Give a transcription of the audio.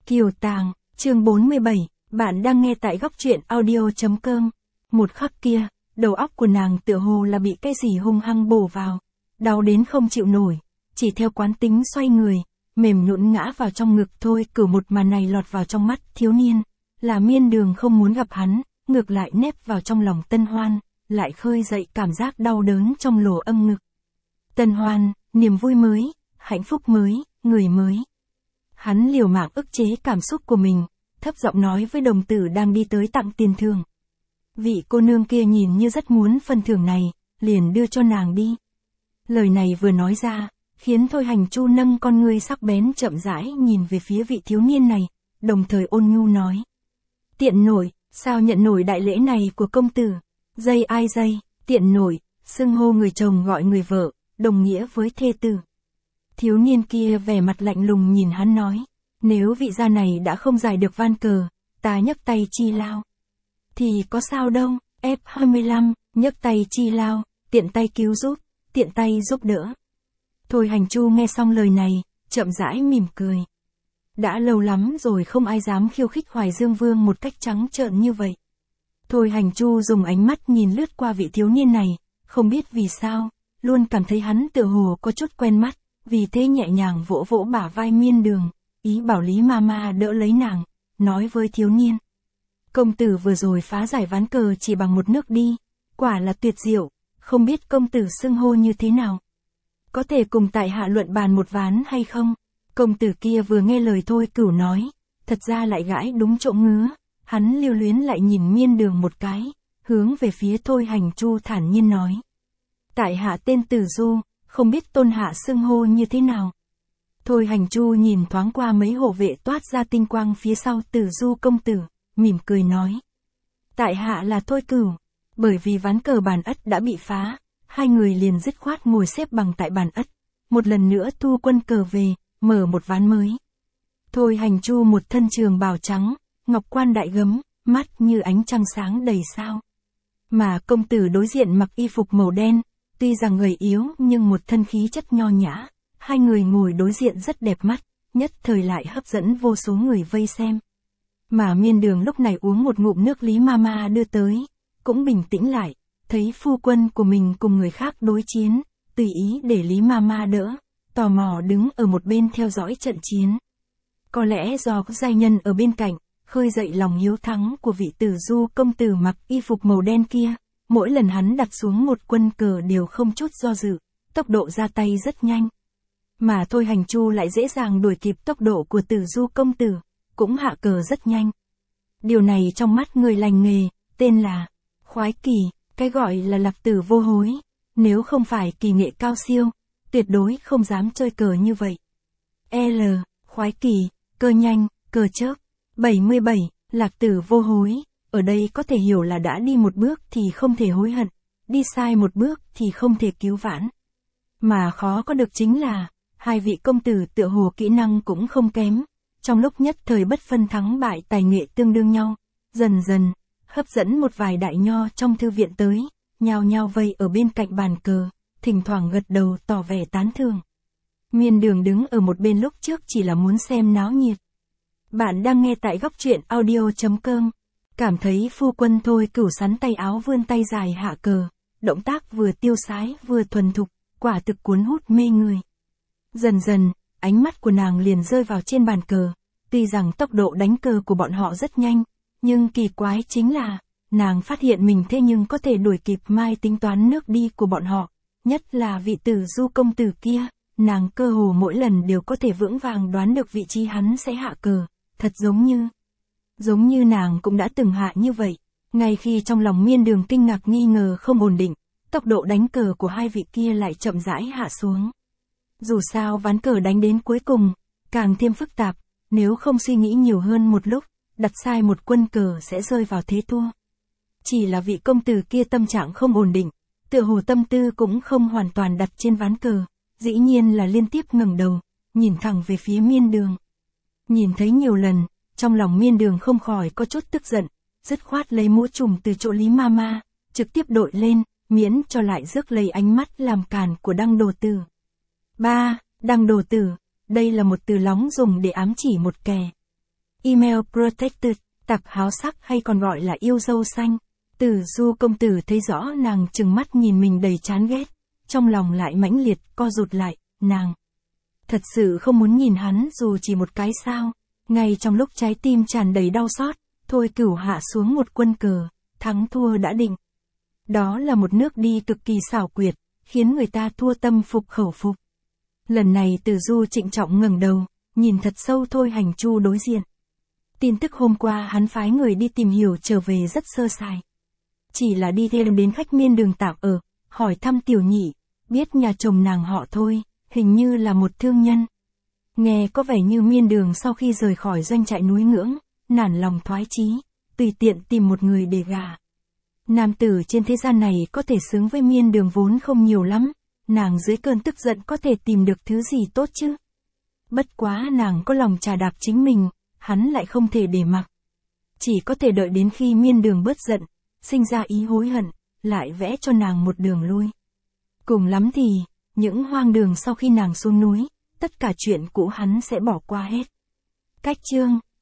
Kiều Tàng, chương 47, bạn đang nghe tại góc truyện audio.com. Một khắc kia, đầu óc của nàng tựa hồ là bị cái gì hung hăng bổ vào, đau đến không chịu nổi, chỉ theo quán tính xoay người, mềm nhũn ngã vào trong ngực Thôi Cửu. Một màn này lọt vào trong mắt thiếu niên, là Miên Đường không muốn gặp hắn, ngược lại nép vào trong lòng Tân Hoan, lại khơi dậy cảm giác đau đớn trong lỗ âm ngực. Tân Hoan, niềm vui mới, hạnh phúc mới, người mới. Hắn liều mạng ức chế cảm xúc của mình, thấp giọng nói với đồng tử đang đi tới tặng tiền thưởng. Vị cô nương kia nhìn như rất muốn phần thưởng này, liền đưa cho nàng đi. Lời này vừa nói ra, khiến Thôi Hành Chu nâng con ngươi sắc bén chậm rãi nhìn về phía vị thiếu niên này, đồng thời ôn nhu nói. Tiện nổi, sao nhận nổi đại lễ này của công tử? Dây ai dây, tiện nổi, xưng hô người chồng gọi người vợ, đồng nghĩa với thê tử. Thiếu niên kia vẻ mặt lạnh lùng nhìn hắn nói, nếu vị gia này đã không giải được van cờ, ta nhấc tay chi lao. Thì có sao đâu, F25, nhấc tay chi lao, tiện tay cứu giúp, tiện tay giúp đỡ. Thôi Hành Chu nghe xong lời này, chậm rãi mỉm cười. Đã lâu lắm rồi không ai dám khiêu khích Hoài Dương Vương một cách trắng trợn như vậy. Thôi Hành Chu dùng ánh mắt nhìn lướt qua vị thiếu niên này, không biết vì sao, luôn cảm thấy hắn tựa hồ có chút quen mắt, vì thế nhẹ nhàng vỗ vỗ bả vai Miên Đường, ý bảo Lý Mama đỡ lấy nàng, nói với thiếu niên. Công tử vừa rồi phá giải ván cờ chỉ bằng một nước đi, quả là tuyệt diệu, không biết công tử xưng hô như thế nào. Có thể cùng tại hạ luận bàn một ván hay không? Công tử kia vừa nghe lời Thôi Cửu nói, thật ra lại gãi đúng chỗ ngứa, hắn lưu luyến lại nhìn Miên Đường một cái, hướng về phía Thôi Hành Chu thản nhiên nói. Tại hạ tên Tử Du, không biết tôn hạ xưng hô như thế nào. Thôi Hành Chu nhìn thoáng qua mấy hộ vệ toát ra tinh quang phía sau Tử Du công tử, mỉm cười nói. Tại hạ là Thôi Cửu, bởi vì ván cờ bàn ất đã bị phá, hai người liền dứt khoát ngồi xếp bằng tại bàn ất, một lần nữa thu quân cờ về, mở một ván mới. Thôi Hành Chu một thân trường bào trắng, ngọc quan đại gấm, mắt như ánh trăng sáng đầy sao. Mà công tử đối diện mặc y phục màu đen, tuy rằng gầy yếu nhưng một thân khí chất nho nhã, hai người ngồi đối diện rất đẹp mắt, nhất thời lại hấp dẫn vô số người vây xem. Mà Miên Đường lúc này uống một ngụm nước Lý Mama đưa tới, cũng bình tĩnh lại, thấy phu quân của mình cùng người khác đối chiến, tùy ý để Lý Mama đỡ, tò mò đứng ở một bên theo dõi trận chiến. Có lẽ do có giai nhân ở bên cạnh, khơi dậy lòng hiếu thắng của vị Tử Du công tử mặc y phục màu đen kia, mỗi lần hắn đặt xuống một quân cờ đều không chút do dự, tốc độ ra tay rất nhanh. Mà Thôi Hành Chu lại dễ dàng đuổi kịp tốc độ của Tử Du công tử, cũng hạ cờ rất nhanh. Điều này trong mắt người lành nghề, tên là khoái kỳ, cái gọi là lạc tử vô hối, nếu không phải kỳ nghệ cao siêu, tuyệt đối không dám chơi cờ như vậy. Khoái kỳ, cơ nhanh, cờ chớp. 77, lạc tử vô hối, ở đây có thể hiểu là đã đi một bước thì không thể hối hận, đi sai một bước thì không thể cứu vãn. Mà khó có được chính là, hai vị công tử tựa hồ kỹ năng cũng không kém, trong lúc nhất thời bất phân thắng bại tài nghệ tương đương nhau, dần dần, hấp dẫn một vài đại nho trong thư viện tới, nhao nhao vây ở bên cạnh bàn cờ, thỉnh thoảng gật đầu tỏ vẻ tán thưởng. Miên Đường đứng ở một bên lúc trước chỉ là muốn xem náo nhiệt. Bạn đang nghe tại góc truyện audio.com. Cảm thấy phu quân Thôi Cửu sắn tay áo vươn tay dài hạ cờ, động tác vừa tiêu sái vừa thuần thục, quả thực cuốn hút mê người. Dần dần, ánh mắt của nàng liền rơi vào trên bàn cờ, tuy rằng tốc độ đánh cờ của bọn họ rất nhanh, nhưng kỳ quái chính là, nàng phát hiện mình thế nhưng có thể đuổi kịp mai tính toán nước đi của bọn họ, nhất là vị Tử Du công tử kia, nàng cơ hồ mỗi lần đều có thể vững vàng đoán được vị trí hắn sẽ hạ cờ, thật giống như nàng cũng đã từng hạ như vậy, ngay khi trong lòng Miên Đường kinh ngạc nghi ngờ không ổn định, tốc độ đánh cờ của hai vị kia lại chậm rãi hạ xuống. Dù sao ván cờ đánh đến cuối cùng, càng thêm phức tạp, nếu không suy nghĩ nhiều hơn một lúc, đặt sai một quân cờ sẽ rơi vào thế thua. Chỉ là vị công tử kia tâm trạng không ổn định, tựa hồ tâm tư cũng không hoàn toàn đặt trên ván cờ, dĩ nhiên là liên tiếp ngẩng đầu, nhìn thẳng về phía Miên Đường. Nhìn thấy nhiều lần, trong lòng Miên Đường không khỏi có chút tức giận, dứt khoát lấy mũ trùm từ chỗ Lý Mama, trực tiếp đội lên, miễn cho lại rước lấy ánh mắt làm càn của Đăng Đồ Tử. Đăng Đồ Tử, đây là một từ lóng dùng để ám chỉ một kẻ Email Protected, tặc háo sắc hay còn gọi là yêu dâu xanh. Tử Du công tử thấy rõ nàng trừng mắt nhìn mình đầy chán ghét, trong lòng lại mãnh liệt co rụt lại, nàng thật sự không muốn nhìn hắn dù chỉ một cái sao. Ngay trong lúc trái tim tràn đầy đau xót, Thôi Cửu hạ xuống một quân cờ, thắng thua đã định. Đó là một nước đi cực kỳ xảo quyệt, khiến người ta thua tâm phục khẩu phục. Lần này Tử Du trịnh trọng ngẩng đầu, nhìn thật sâu Thôi Hành Chu đối diện. Tin tức hôm qua hắn phái người đi tìm hiểu trở về rất sơ sài. Chỉ là đi thêm đến khách miên đường tạm ở, hỏi thăm tiểu nhị, biết nhà chồng nàng họ Thôi, hình như là một thương nhân. Nghe có vẻ như miên đường sau khi rời khỏi doanh trại núi Ngưỡng, nản lòng thoái chí, tùy tiện tìm một người để gả. Nam tử trên thế gian này có thể xứng với miên đường vốn không nhiều lắm, nàng dưới cơn tức giận có thể tìm được thứ gì tốt chứ. Bất quá nàng có lòng trà đạp chính mình, hắn lại không thể để mặc. Chỉ có thể đợi đến khi miên đường bớt giận, sinh ra ý hối hận, lại vẽ cho nàng một đường lui. Cùng lắm thì, những hoang đường sau khi nàng xuống núi, tất cả chuyện cũ hắn sẽ bỏ qua hết. Cách chương